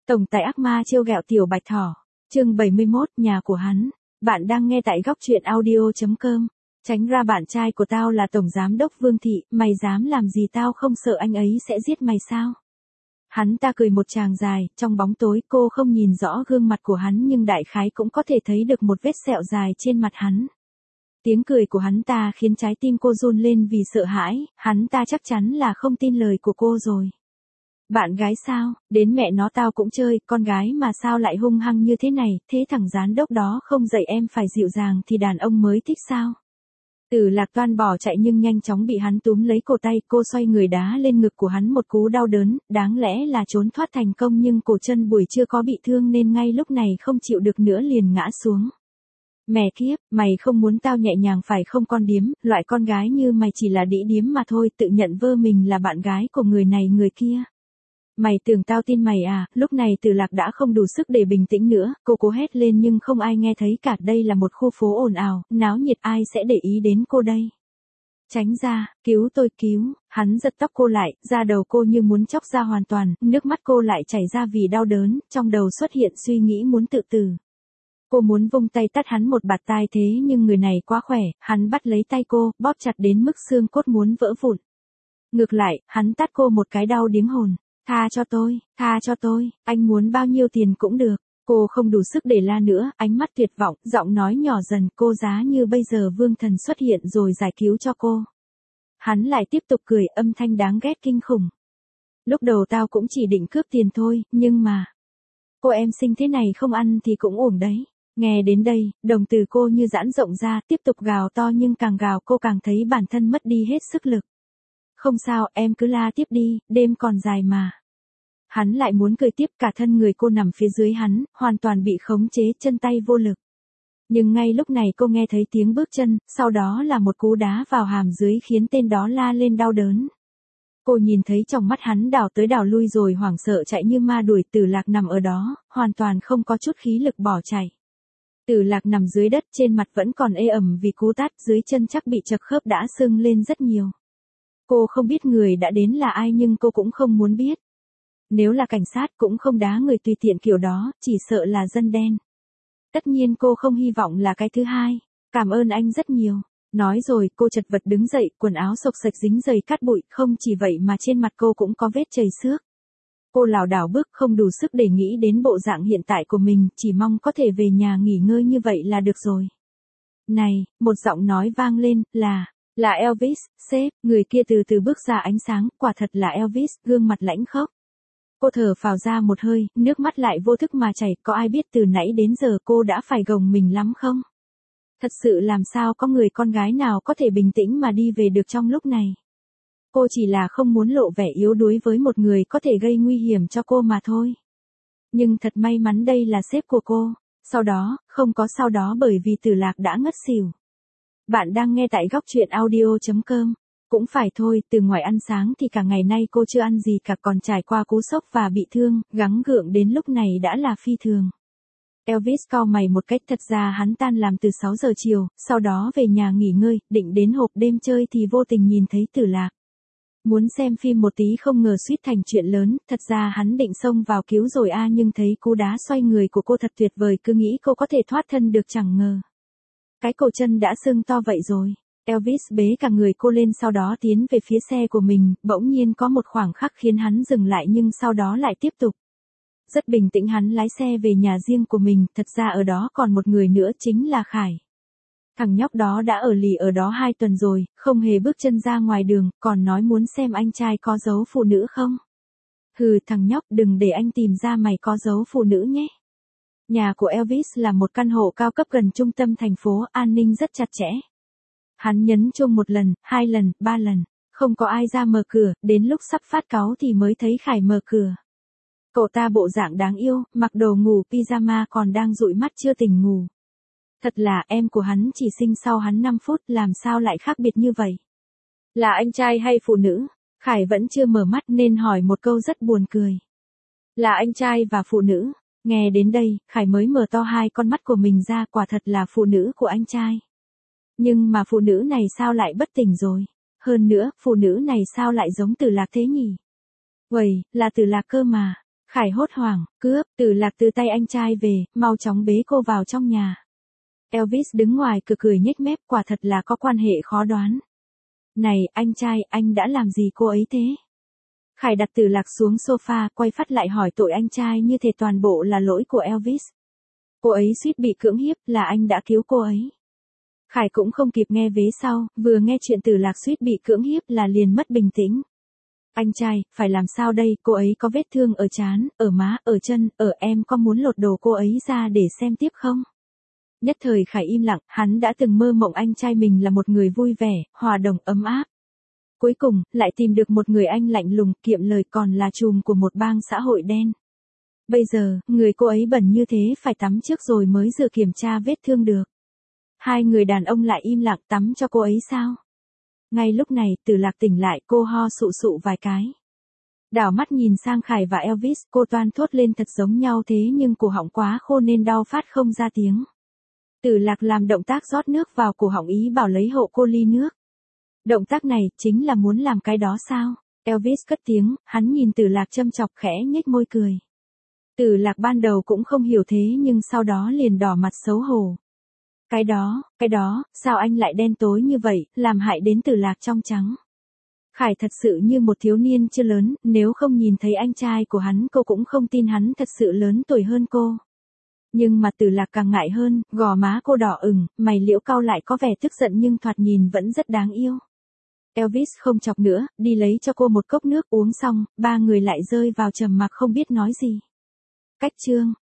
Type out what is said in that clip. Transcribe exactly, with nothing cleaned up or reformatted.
Tổng tài ác ma trêu ghẹo tiểu bạch thỏ. Chương bảy mươi mốt, nhà của hắn. Bạn đang nghe tại góc truyện audio chấm com. Tránh ra, bạn trai của tao là tổng giám đốc Vương Thị, mày dám làm gì tao không sợ anh ấy sẽ giết mày sao? Hắn ta cười một tràng dài, trong bóng tối cô không nhìn rõ gương mặt của hắn nhưng đại khái cũng có thể thấy được một vết sẹo dài trên mặt hắn. Tiếng cười của hắn ta khiến trái tim cô run lên vì sợ hãi, hắn ta chắc chắn là không tin lời của cô rồi. Bạn gái sao, đến mẹ nó tao cũng chơi, con gái mà sao lại hung hăng như thế này, thế thằng giám đốc đó không dạy em phải dịu dàng thì đàn ông mới thích sao? Tử Lạc toan bỏ chạy nhưng nhanh chóng bị hắn túm lấy cổ tay, cô xoay người đá lên ngực của hắn một cú đau đớn, đáng lẽ là trốn thoát thành công nhưng cổ chân buổi chưa có bị thương nên ngay lúc này không chịu được nữa liền ngã xuống. Mẹ kiếp, mày không muốn tao nhẹ nhàng phải không con điếm, loại con gái như mày chỉ là đĩ điếm mà thôi, tự nhận vơ mình là bạn gái của người này người kia. Mày tưởng tao tin mày à? Lúc này Tử Lạc đã không đủ sức để bình tĩnh nữa, cô cố hét lên nhưng không ai nghe thấy cả, đây là một khu phố ồn ào, náo nhiệt, ai sẽ để ý đến cô đây? Tránh ra, cứu tôi cứu, hắn giật tóc cô lại, da đầu cô như muốn chóc ra hoàn toàn, nước mắt cô lại chảy ra vì đau đớn, trong đầu xuất hiện suy nghĩ muốn tự tử. Cô muốn vung tay tát hắn một bạt tai thế nhưng người này quá khỏe, hắn bắt lấy tay cô, bóp chặt đến mức xương cốt muốn vỡ vụn. Ngược lại, hắn tát cô một cái đau điếng hồn. Tha cho tôi, tha cho tôi, anh muốn bao nhiêu tiền cũng được. Cô không đủ sức để la nữa, ánh mắt tuyệt vọng, giọng nói nhỏ dần, cô giá như bây giờ Vương Thần xuất hiện rồi giải cứu cho cô. Hắn lại tiếp tục cười, âm thanh đáng ghét kinh khủng. Lúc đầu tao cũng chỉ định cướp tiền thôi, nhưng mà... Cô em xinh thế này không ăn thì cũng uổng đấy. Nghe đến đây, đồng tử cô như giãn rộng ra, tiếp tục gào to nhưng càng gào cô càng thấy bản thân mất đi hết sức lực. Không sao, em cứ la tiếp đi, đêm còn dài mà. Hắn lại muốn cười tiếp, cả thân người cô nằm phía dưới hắn, hoàn toàn bị khống chế, chân tay vô lực. Nhưng ngay lúc này cô nghe thấy tiếng bước chân, sau đó là một cú đá vào hàm dưới khiến tên đó la lên đau đớn. Cô nhìn thấy trong mắt hắn đảo tới đảo lui rồi hoảng sợ chạy như ma đuổi. Tử Lạc nằm ở đó, hoàn toàn không có chút khí lực bỏ chạy. Tử Lạc nằm dưới đất, trên mặt vẫn còn ê ẩm vì cú tát, dưới chân chắc bị chật khớp đã sưng lên rất nhiều. Cô không biết người đã đến là ai nhưng cô cũng không muốn biết. Nếu là cảnh sát cũng không đá người tùy tiện kiểu đó, chỉ sợ là dân đen. Tất nhiên cô không hy vọng là cái thứ hai. Cảm ơn anh rất nhiều. Nói rồi, cô chật vật đứng dậy, quần áo xộc xệch dính dày cát bụi, không chỉ vậy mà trên mặt cô cũng có vết chảy xước. Cô lảo đảo bước, không đủ sức để nghĩ đến bộ dạng hiện tại của mình, chỉ mong có thể về nhà nghỉ ngơi như vậy là được rồi. Này, một giọng nói vang lên, là... Là Elvis, sếp, người kia từ từ bước ra ánh sáng, quả thật là Elvis, gương mặt lãnh khốc. Cô thở phào ra một hơi, nước mắt lại vô thức mà chảy, có ai biết từ nãy đến giờ cô đã phải gồng mình lắm không? Thật sự làm sao có người con gái nào có thể bình tĩnh mà đi về được trong lúc này? Cô chỉ là không muốn lộ vẻ yếu đuối với một người có thể gây nguy hiểm cho cô mà thôi. Nhưng thật may mắn đây là sếp của cô. Sau đó, không có sau đó bởi vì Tử Lạc đã ngất xỉu. Bạn đang nghe tại góc truyện audio chấm com. Cũng phải thôi, từ ngoài ăn sáng thì cả ngày nay cô chưa ăn gì cả, còn trải qua cú sốc và bị thương, gắng gượng đến lúc này đã là phi thường. Elvis cau mày một cách, thật ra hắn tan làm từ sáu giờ chiều, sau đó về nhà nghỉ ngơi, định đến hộp đêm chơi thì vô tình nhìn thấy Tử Lạc. Muốn xem phim một tí không ngờ suýt thành chuyện lớn, thật ra hắn định xông vào cứu rồi a nhưng thấy cú đá xoay người của cô thật tuyệt vời, cứ nghĩ cô có thể thoát thân được chẳng ngờ. Cái cổ chân đã sưng to vậy rồi. Elvis bế cả người cô lên sau đó tiến về phía xe của mình, bỗng nhiên có một khoảng khắc khiến hắn dừng lại nhưng sau đó lại tiếp tục. Rất bình tĩnh hắn lái xe về nhà riêng của mình, thật ra ở đó còn một người nữa chính là Khải. Thằng nhóc đó đã ở lì ở đó hai tuần rồi, không hề bước chân ra ngoài đường, còn nói muốn xem anh trai có giấu phụ nữ không. Hừ, thằng nhóc, đừng để anh tìm ra mày có giấu phụ nữ nhé. Nhà của Elvis là một căn hộ cao cấp gần trung tâm thành phố, an ninh rất chặt chẽ. Hắn nhấn chuông một lần, hai lần, ba lần, không có ai ra mở cửa, đến lúc sắp phát cáu thì mới thấy Khải mở cửa. Cậu ta bộ dạng đáng yêu, mặc đồ ngủ pyjama còn đang dụi mắt chưa tỉnh ngủ. Thật là em của hắn chỉ sinh sau hắn năm phút, làm sao lại khác biệt như vậy? Là anh trai hay phụ nữ? Khải vẫn chưa mở mắt nên hỏi một câu rất buồn cười. Là anh trai và phụ nữ. Nghe đến đây, Khải mới mở to hai con mắt của mình ra, quả thật là phụ nữ của anh trai. Nhưng mà phụ nữ này sao lại bất tỉnh rồi? Hơn nữa, phụ nữ này sao lại giống Tử Lạc thế nhỉ? Uầy, là Tử Lạc cơ mà. Khải hốt hoảng, cướp, Tử Lạc từ tay anh trai về, mau chóng bế cô vào trong nhà. Elvis đứng ngoài cửa cười nhếch mép, quả thật là có quan hệ khó đoán. Này, anh trai, anh đã làm gì cô ấy thế? Khải đặt Tử Lạc xuống sofa, quay phát lại hỏi tội anh trai như thể toàn bộ là lỗi của Elvis. Cô ấy suýt bị cưỡng hiếp, là anh đã cứu cô ấy. Khải cũng không kịp nghe vế sau, vừa nghe chuyện Tử Lạc suýt bị cưỡng hiếp là liền mất bình tĩnh. Anh trai, phải làm sao đây, cô ấy có vết thương ở trán, ở má, ở chân, ở em có muốn lột đồ cô ấy ra để xem tiếp không? Nhất thời Khải im lặng, hắn đã từng mơ mộng anh trai mình là một người vui vẻ, hòa đồng ấm áp. Cuối cùng, lại tìm được một người anh lạnh lùng, kiệm lời còn là trùm của một bang xã hội đen. Bây giờ, người cô ấy bẩn như thế phải tắm trước rồi mới dự kiểm tra vết thương được. Hai người đàn ông lại im lặng, tắm cho cô ấy sao? Ngay lúc này, Tử Lạc tỉnh lại, cô ho sụ sụ vài cái. Đảo mắt nhìn sang Khải và Elvis, cô toan thốt lên thật giống nhau thế nhưng cổ họng quá khô nên đau phát không ra tiếng. Tử Lạc làm động tác rót nước vào cổ họng ý bảo lấy hộ cô ly nước. Động tác này, chính là muốn làm cái đó sao? Elvis cất tiếng, hắn nhìn Tử Lạc châm chọc khẽ nhếch môi cười. Tử Lạc ban đầu cũng không hiểu thế nhưng sau đó liền đỏ mặt xấu hổ. Cái đó, cái đó, sao anh lại đen tối như vậy, làm hại đến Tử Lạc trong trắng. Khải thật sự như một thiếu niên chưa lớn, nếu không nhìn thấy anh trai của hắn cô cũng không tin hắn thật sự lớn tuổi hơn cô. Nhưng mà Tử Lạc càng ngại hơn, gò má cô đỏ ửng, mày liễu cau lại có vẻ tức giận nhưng thoạt nhìn vẫn rất đáng yêu. Elvis không chọc nữa, đi lấy cho cô một cốc nước uống xong, ba người lại rơi vào trầm mặc không biết nói gì. Cách chương